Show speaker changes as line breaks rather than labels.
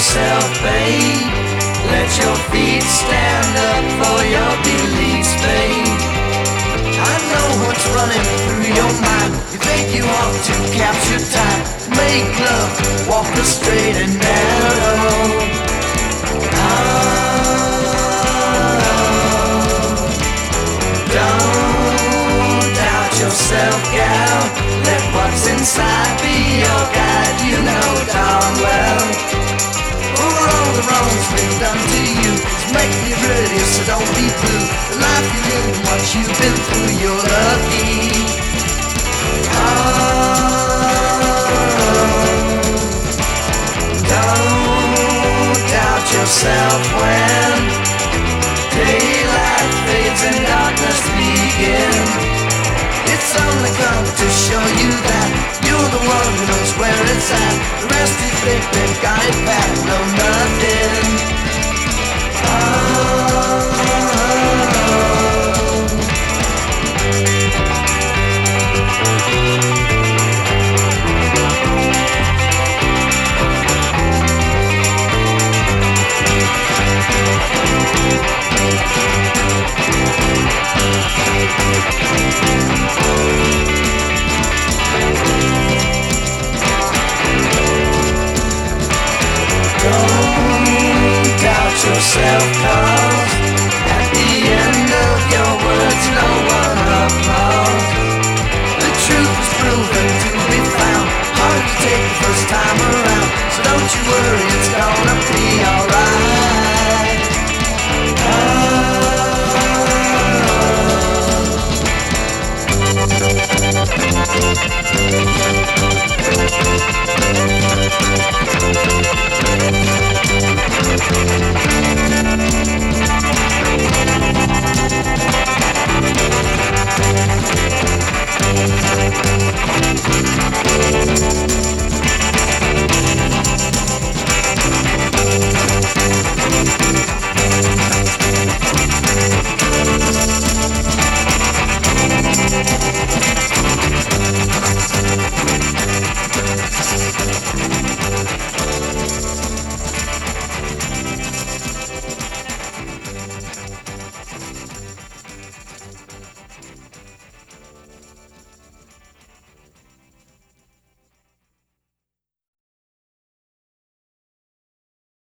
yourself, babe. Let your feet stand up for your beliefs, babe. I know what's running through your mind. You think you ought to capture time, make love, walk the straight and narrow. Don't doubt yourself, gal. Let what's inside be your guide. You know darn well, for all the wrongs been done to you, it's making you ready, so don't be blue. The life you live and what you've been through, you're lucky. Don't doubt yourself when daylight fades and darkness begins. It's only come to show you that you're the one who knows where it's at. The rest is they've got it back, know nothing. Don't doubt yourself,